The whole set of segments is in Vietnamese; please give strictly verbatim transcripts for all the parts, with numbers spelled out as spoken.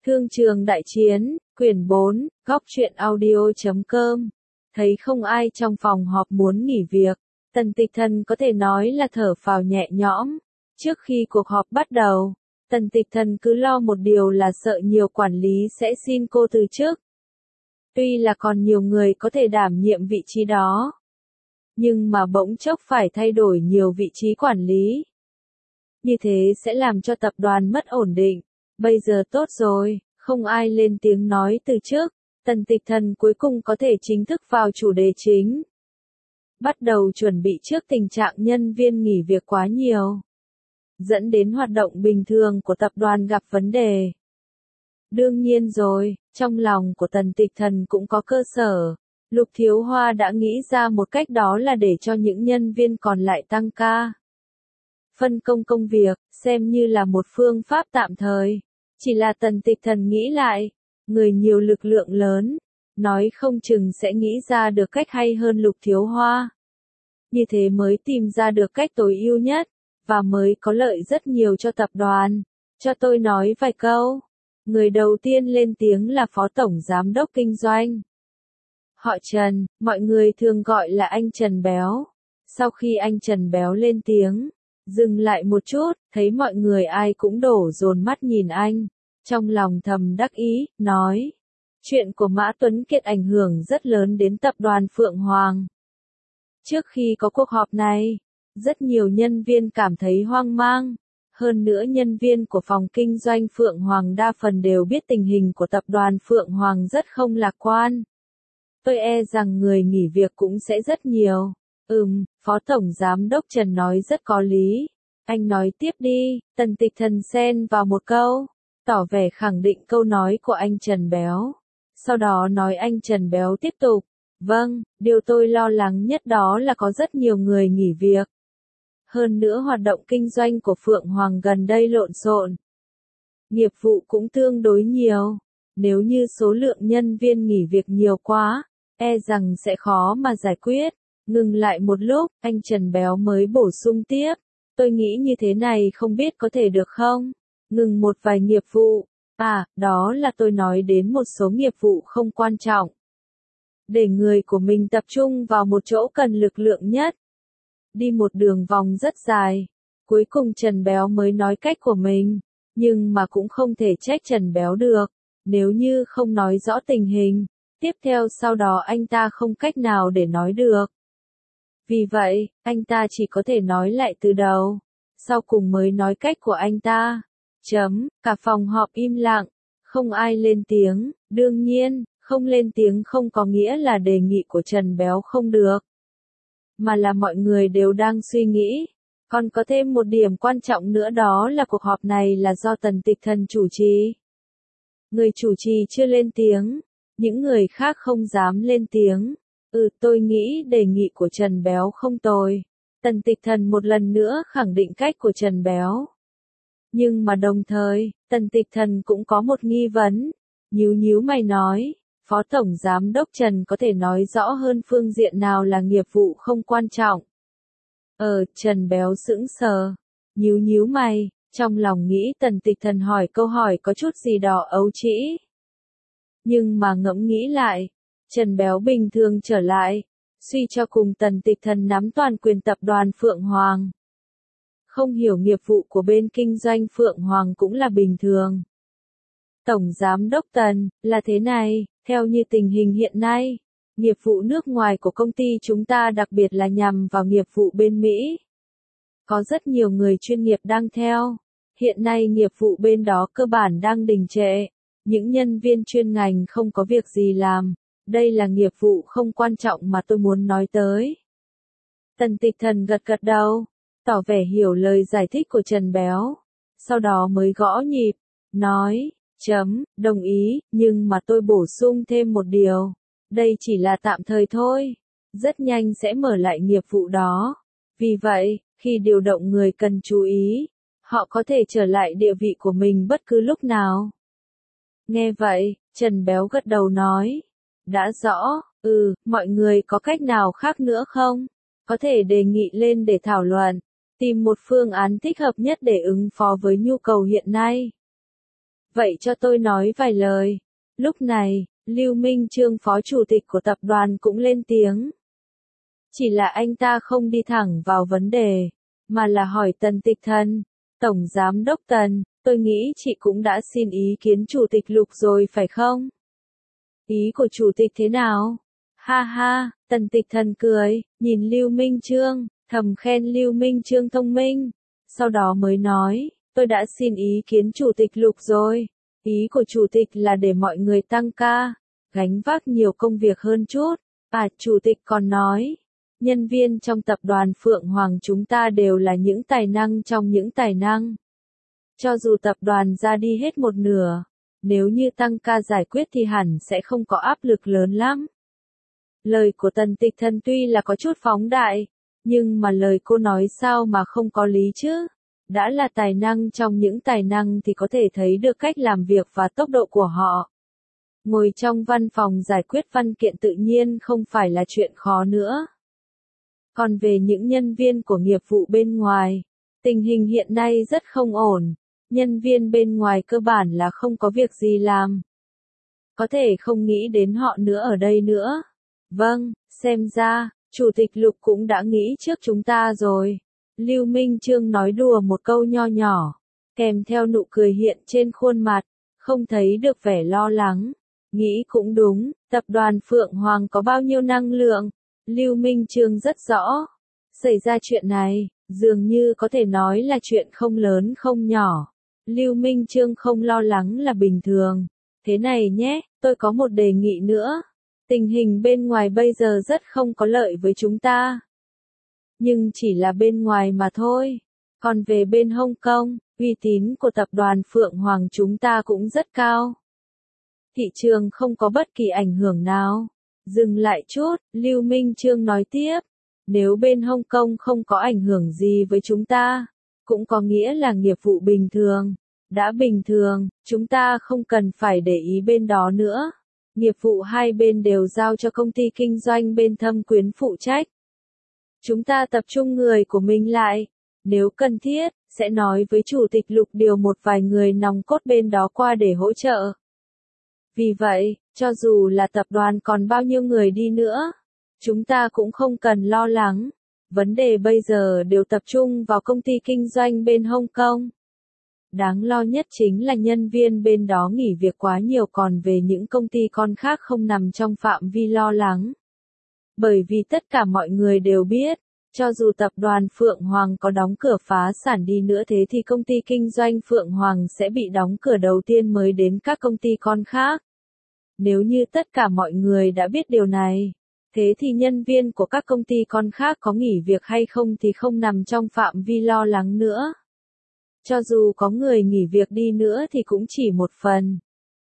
Thương trường đại chiến, quyển bốn, góc truyện audio chấm com. Thấy không ai trong phòng họp muốn nghỉ việc, Tần Tịch Thần có thể nói là thở phào nhẹ nhõm. Trước khi cuộc họp bắt đầu, Tần Tịch Thần cứ lo một điều là sợ nhiều quản lý sẽ xin cô từ chức. Tuy là còn nhiều người có thể đảm nhiệm vị trí đó, nhưng mà bỗng chốc phải thay đổi nhiều vị trí quản lý. Như thế sẽ làm cho tập đoàn mất ổn định. Bây giờ tốt rồi, không ai lên tiếng nói từ chức. Tần Tịch Thần cuối cùng có thể chính thức vào chủ đề chính. Bắt đầu chuẩn bị trước tình trạng nhân viên nghỉ việc quá nhiều, dẫn đến hoạt động bình thường của tập đoàn gặp vấn đề. Đương nhiên rồi, trong lòng của Tần Tịch Thần cũng có cơ sở. Lục Thiếu Hoa đã nghĩ ra một cách, đó là để cho những nhân viên còn lại tăng ca. Phân công công việc, xem như là một phương pháp tạm thời. Chỉ là Tần Tịch Thần nghĩ lại, người nhiều lực lượng lớn, nói không chừng sẽ nghĩ ra được cách hay hơn Lục Thiếu Hoa. Như thế mới tìm ra được cách tối ưu nhất, và mới có lợi rất nhiều cho tập đoàn. Cho tôi nói vài câu. Người đầu tiên lên tiếng là Phó Tổng Giám đốc Kinh doanh. Họ Trần, mọi người thường gọi là anh Trần Béo. Sau khi anh Trần Béo lên tiếng, dừng lại một chút, thấy mọi người ai cũng đổ dồn mắt nhìn anh. Trong lòng thầm đắc ý, nói. Chuyện của Mã Tuấn Kiệt ảnh hưởng rất lớn đến tập đoàn Phượng Hoàng. Trước khi có cuộc họp này, rất nhiều nhân viên cảm thấy hoang mang. Hơn nữa nhân viên của phòng kinh doanh Phượng Hoàng đa phần đều biết tình hình của tập đoàn Phượng Hoàng rất không lạc quan. Tôi e rằng người nghỉ việc cũng sẽ rất nhiều. Ừm, Phó Tổng Giám đốc Trần nói rất có lý. Anh nói tiếp đi. Tần Tịch Thần xen vào một câu, tỏ vẻ khẳng định câu nói của anh Trần Béo. Sau đó nói anh Trần Béo tiếp tục. Vâng, điều tôi lo lắng nhất đó là có rất nhiều người nghỉ việc. Hơn nữa hoạt động kinh doanh của Phượng Hoàng gần đây lộn xộn. Nghiệp vụ cũng tương đối nhiều. Nếu như số lượng nhân viên nghỉ việc nhiều quá, e rằng sẽ khó mà giải quyết. Ngừng lại một lúc, anh Trần Béo mới bổ sung tiếp. Tôi nghĩ như thế này không biết có thể được không? Ngừng một vài nghiệp vụ. À, đó là tôi nói đến một số nghiệp vụ không quan trọng. Để người của mình tập trung vào một chỗ cần lực lượng nhất. Đi một đường vòng rất dài. Cuối cùng Trần Béo mới nói cách của mình. Nhưng mà cũng không thể trách Trần Béo được. Nếu như không nói rõ tình hình, tiếp theo sau đó anh ta không cách nào để nói được. Vì vậy, anh ta chỉ có thể nói lại từ đầu. Sau cùng mới nói cách của anh ta. Chấm, cả phòng họp im lặng. Không ai lên tiếng. Đương nhiên, không lên tiếng không có nghĩa là đề nghị của Trần Béo không được. Mà là mọi người đều đang suy nghĩ. Còn có thêm một điểm quan trọng nữa, đó là cuộc họp này là do Tần Tịch Thần chủ trì. Người chủ trì chưa lên tiếng. Những người khác không dám lên tiếng. Ừ, tôi nghĩ đề nghị của Trần Béo không tồi. Tần Tịch Thần một lần nữa khẳng định cách của Trần Béo. Nhưng mà đồng thời, Tần Tịch Thần cũng có một nghi vấn. Nhíu nhíu mày nói, Phó Tổng Giám đốc Trần có thể nói rõ hơn phương diện nào là nghiệp vụ không quan trọng. Ờ, Trần Béo sững sờ. Nhíu nhíu mày, trong lòng nghĩ Tần Tịch Thần hỏi câu hỏi có chút gì đó ấu trĩ. Nhưng mà ngẫm nghĩ lại, Trần Béo bình thường trở lại, suy cho cùng Tần Tịch Thần nắm toàn quyền tập đoàn Phượng Hoàng. Không hiểu nghiệp vụ của bên kinh doanh Phượng Hoàng cũng là bình thường. Tổng Giám đốc Tần, là thế này, theo như tình hình hiện nay, nghiệp vụ nước ngoài của công ty chúng ta đặc biệt là nhằm vào nghiệp vụ bên Mỹ. Có rất nhiều người chuyên nghiệp đang theo. Hiện nay nghiệp vụ bên đó cơ bản đang đình trệ. Những nhân viên chuyên ngành không có việc gì làm. Đây là nghiệp vụ không quan trọng mà tôi muốn nói tới. Tần Tịch Thần gật gật đầu, tỏ vẻ hiểu lời giải thích của Trần Béo. Sau đó mới gõ nhịp, nói, chấm, đồng ý, nhưng mà tôi bổ sung thêm một điều. Đây chỉ là tạm thời thôi. Rất nhanh sẽ mở lại nghiệp vụ đó. Vì vậy, khi điều động người cần chú ý, họ có thể trở lại địa vị của mình bất cứ lúc nào. Nghe vậy, Trần Béo gật đầu nói. Đã rõ, ừ, mọi người có cách nào khác nữa không? Có thể đề nghị lên để thảo luận, tìm một phương án thích hợp nhất để ứng phó với nhu cầu hiện nay. Vậy cho tôi nói vài lời. Lúc này, Lưu Minh Chương phó chủ tịch của tập đoàn cũng lên tiếng. Chỉ là anh ta không đi thẳng vào vấn đề, mà là hỏi Tần Tịch Thần, Tổng Giám đốc Tần, tôi nghĩ chị cũng đã xin ý kiến Chủ tịch Lục rồi phải không? Ý của Chủ tịch thế nào? Ha ha, Tần Tịch Thần cười, nhìn Lưu Minh Chương, thầm khen Lưu Minh Chương thông minh. Sau đó mới nói, tôi đã xin ý kiến Chủ tịch Lục rồi. Ý của Chủ tịch là để mọi người tăng ca, gánh vác nhiều công việc hơn chút. À, Chủ tịch còn nói, nhân viên trong tập đoàn Phượng Hoàng chúng ta đều là những tài năng trong những tài năng. Cho dù tập đoàn ra đi hết một nửa, nếu như tăng ca giải quyết thì hẳn sẽ không có áp lực lớn lắm. Lời của Tần Tịch Thần tuy là có chút phóng đại, nhưng mà lời cô nói sao mà không có lý chứ? Đã là tài năng trong những tài năng thì có thể thấy được cách làm việc và tốc độ của họ. Ngồi trong văn phòng giải quyết văn kiện tự nhiên không phải là chuyện khó nữa. Còn về những nhân viên của nghiệp vụ bên ngoài, tình hình hiện nay rất không ổn. Nhân viên bên ngoài cơ bản là không có việc gì làm. Có thể không nghĩ đến họ nữa ở đây nữa. Vâng, xem ra, Chủ tịch Lục cũng đã nghĩ trước chúng ta rồi. Lưu Minh Chương nói đùa một câu nho nhỏ, kèm theo nụ cười hiện trên khuôn mặt, không thấy được vẻ lo lắng. Nghĩ cũng đúng, tập đoàn Phượng Hoàng có bao nhiêu năng lượng, Lưu Minh Chương rất rõ. Xảy ra chuyện này, dường như có thể nói là chuyện không lớn không nhỏ. Lưu Minh Chương không lo lắng là bình thường. Thế này nhé, tôi có một đề nghị nữa. Tình hình bên ngoài bây giờ rất không có lợi với chúng ta. Nhưng chỉ là bên ngoài mà thôi. Còn về bên Hồng Kông, uy tín của tập đoàn Phượng Hoàng chúng ta cũng rất cao. Thị trường không có bất kỳ ảnh hưởng nào. Dừng lại chút, Lưu Minh Chương nói tiếp. Nếu bên Hồng Kông không có ảnh hưởng gì với chúng ta, cũng có nghĩa là nghiệp vụ bình thường. Đã bình thường, chúng ta không cần phải để ý bên đó nữa. Nghiệp vụ hai bên đều giao cho công ty kinh doanh bên Thâm Quyến phụ trách. Chúng ta tập trung người của mình lại. Nếu cần thiết, sẽ nói với Chủ tịch Lục điều một vài người nòng cốt bên đó qua để hỗ trợ. Vì vậy, cho dù là tập đoàn còn bao nhiêu người đi nữa, chúng ta cũng không cần lo lắng. Vấn đề bây giờ đều tập trung vào công ty kinh doanh bên Hồng Kông. Đáng lo nhất chính là nhân viên bên đó nghỉ việc quá nhiều, còn về những công ty con khác không nằm trong phạm vi lo lắng. Bởi vì tất cả mọi người đều biết, cho dù tập đoàn Phượng Hoàng có đóng cửa phá sản đi nữa thế thì công ty kinh doanh Phượng Hoàng sẽ bị đóng cửa đầu tiên mới đến các công ty con khác. Nếu như tất cả mọi người đã biết điều này, thế thì nhân viên của các công ty con khác có nghỉ việc hay không thì không nằm trong phạm vi lo lắng nữa. Cho dù có người nghỉ việc đi nữa thì cũng chỉ một phần.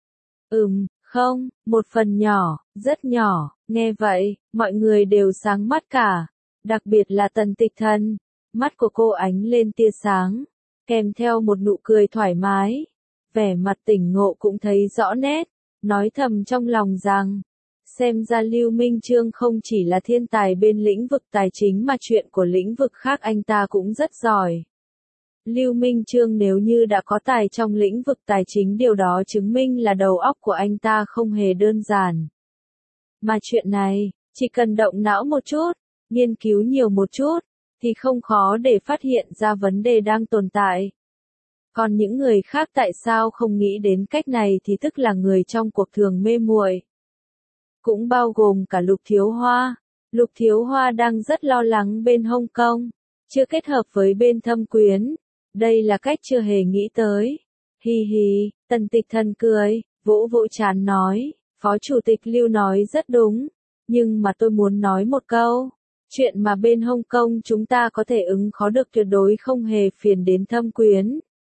Ừm, không, một phần nhỏ, rất nhỏ. Nghe vậy, mọi người đều sáng mắt cả. Đặc biệt là Tần Tịch Thần. Mắt của cô ánh lên tia sáng, kèm theo một nụ cười thoải mái. Vẻ mặt tỉnh ngộ cũng thấy rõ nét. Nói thầm trong lòng rằng, xem ra Lưu Minh Chương không chỉ là thiên tài bên lĩnh vực tài chính mà chuyện của lĩnh vực khác anh ta cũng rất giỏi. Lưu Minh Chương nếu như đã có tài trong lĩnh vực tài chính, điều đó chứng minh là đầu óc của anh ta không hề đơn giản. Mà chuyện này, chỉ cần động não một chút, nghiên cứu nhiều một chút, thì không khó để phát hiện ra vấn đề đang tồn tại. Còn những người khác tại sao không nghĩ đến cách này thì tức là người trong cuộc thường mê muội. Cũng bao gồm cả Lục Thiếu Hoa. Lục Thiếu Hoa đang rất lo lắng bên Hồng Kông, chưa kết hợp với bên Thâm Quyến. Đây là cách chưa hề nghĩ tới. Hi hi, Tần Tịch Thần cười, vỗ vỗ trán nói, Phó Chủ tịch Lưu nói rất đúng, nhưng mà tôi muốn nói một câu. Chuyện mà bên Hồng Kông chúng ta có thể ứng khó được tuyệt đối không hề phiền đến Thâm Quyến.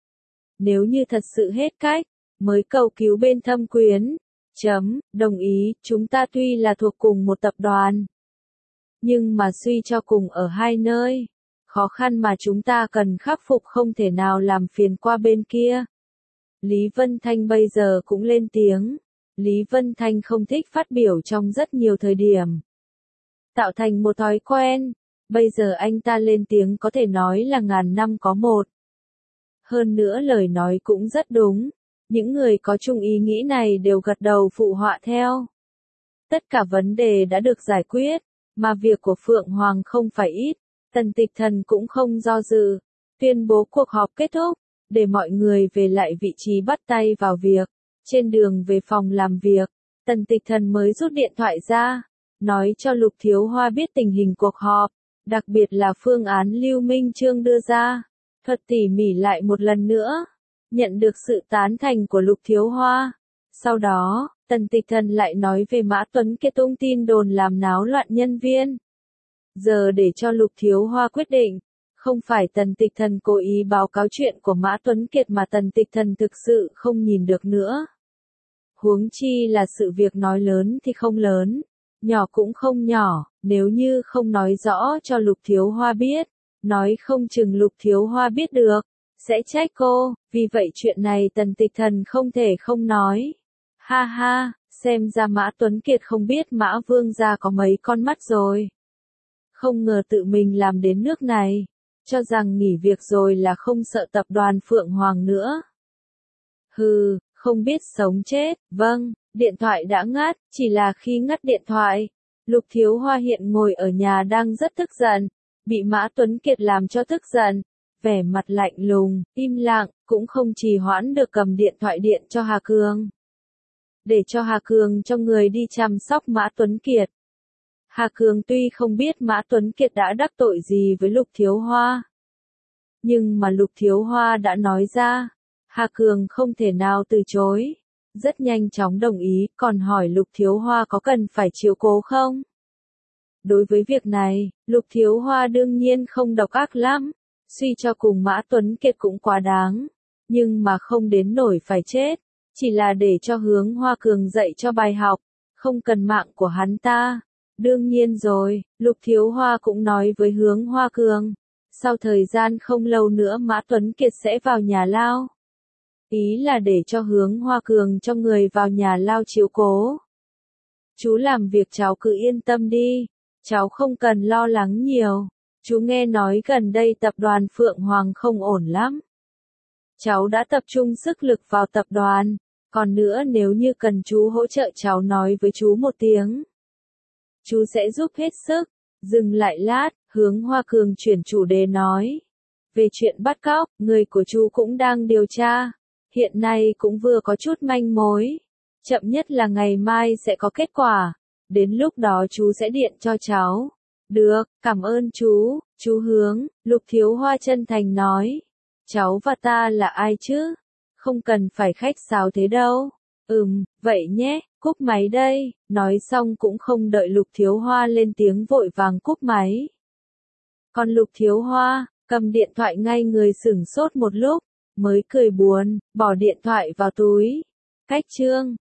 Nếu như thật sự hết cách, mới cầu cứu bên Thâm Quyến. Chấm, đồng ý, chúng ta tuy là thuộc cùng một tập đoàn, nhưng mà suy cho cùng ở hai nơi. Khó khăn mà chúng ta cần khắc phục không thể nào làm phiền qua bên kia. Lý Vân Thanh bây giờ cũng lên tiếng. Lý Vân Thanh không thích phát biểu trong rất nhiều thời điểm. Tạo thành một thói quen, bây giờ anh ta lên tiếng có thể nói là ngàn năm có một. Hơn nữa lời nói cũng rất đúng. Những người có chung ý nghĩ này đều gật đầu phụ họa theo. Tất cả vấn đề đã được giải quyết, mà việc của Phượng Hoàng không phải ít, Tần Tịch Thần cũng không do dự, tuyên bố cuộc họp kết thúc, để mọi người về lại vị trí bắt tay vào việc. Trên đường về phòng làm việc, Tần Tịch Thần mới rút điện thoại ra, nói cho Lục Thiếu Hoa biết tình hình cuộc họp, đặc biệt là phương án Lưu Minh Chương đưa ra, thuật tỉ mỉ lại một lần nữa, nhận được sự tán thành của Lục Thiếu Hoa. Sau đó, Tần Tịch Thần lại nói về Mã Tuấn Kiệt tung tin đồn làm náo loạn nhân viên. Giờ để cho Lục Thiếu Hoa quyết định, không phải Tần Tịch Thần cố ý báo cáo chuyện của Mã Tuấn Kiệt mà Tần Tịch Thần thực sự không nhìn được nữa. Huống chi là sự việc nói lớn thì không lớn, nhỏ cũng không nhỏ, nếu như không nói rõ cho Lục Thiếu Hoa biết, nói không chừng Lục Thiếu Hoa biết được, sẽ trách cô, vì vậy chuyện này Tần Tịch Thần không thể không nói. Ha ha, xem ra Mã Tuấn Kiệt không biết Mã Vương gia có mấy con mắt rồi. Không ngờ tự mình làm đến nước này, cho rằng nghỉ việc rồi là không sợ tập đoàn Phượng Hoàng nữa. Hừ, không biết sống chết, vâng, điện thoại đã ngắt, chỉ là khi ngắt điện thoại, Lục Thiếu Hoa hiện ngồi ở nhà đang rất tức giận, bị Mã Tuấn Kiệt làm cho tức giận, vẻ mặt lạnh lùng, im lặng, cũng không trì hoãn được cầm điện thoại điện cho Hà Cường. Để cho Hà Cường cho người đi chăm sóc Mã Tuấn Kiệt. Hà Cường tuy không biết Mã Tuấn Kiệt đã đắc tội gì với Lục Thiếu Hoa, nhưng mà Lục Thiếu Hoa đã nói ra, Hà Cường không thể nào từ chối, rất nhanh chóng đồng ý, còn hỏi Lục Thiếu Hoa có cần phải chiếu cố không? Đối với việc này, Lục Thiếu Hoa đương nhiên không độc ác lắm, suy cho cùng Mã Tuấn Kiệt cũng quá đáng, nhưng mà không đến nổi phải chết, chỉ là để cho Hướng Hoa Cường dạy cho bài học, không cần mạng của hắn ta. Đương nhiên rồi, Lục Thiếu Hoa cũng nói với Hướng Hoa Cường, sau thời gian không lâu nữa Mã Tuấn Kiệt sẽ vào nhà lao. Ý là để cho Hướng Hoa Cường cho người vào nhà lao chiếu cố. Chú làm việc cháu cứ yên tâm đi, cháu không cần lo lắng nhiều, chú nghe nói gần đây tập đoàn Phượng Hoàng không ổn lắm. Cháu đã tập trung sức lực vào tập đoàn, còn nữa nếu như cần chú hỗ trợ cháu nói với chú một tiếng. Chú sẽ giúp hết sức. Dừng lại lát, Hướng Hoa Cường chuyển chủ đề nói. Về chuyện bắt cóc, người của chú cũng đang điều tra. Hiện nay cũng vừa có chút manh mối. Chậm nhất là ngày mai sẽ có kết quả. Đến lúc đó chú sẽ điện cho cháu. Được, cảm ơn chú, chú Hướng, Lục Thiếu Hoa chân thành nói. Cháu và ta là ai chứ? Không cần phải khách sáo thế đâu. Ừm, vậy nhé, cúp máy đây, nói xong cũng không đợi Lục Thiếu Hoa lên tiếng vội vàng cúp máy. Còn Lục Thiếu Hoa, cầm điện thoại ngay người sửng sốt một lúc, mới cười buồn, bỏ điện thoại vào túi. Cách chương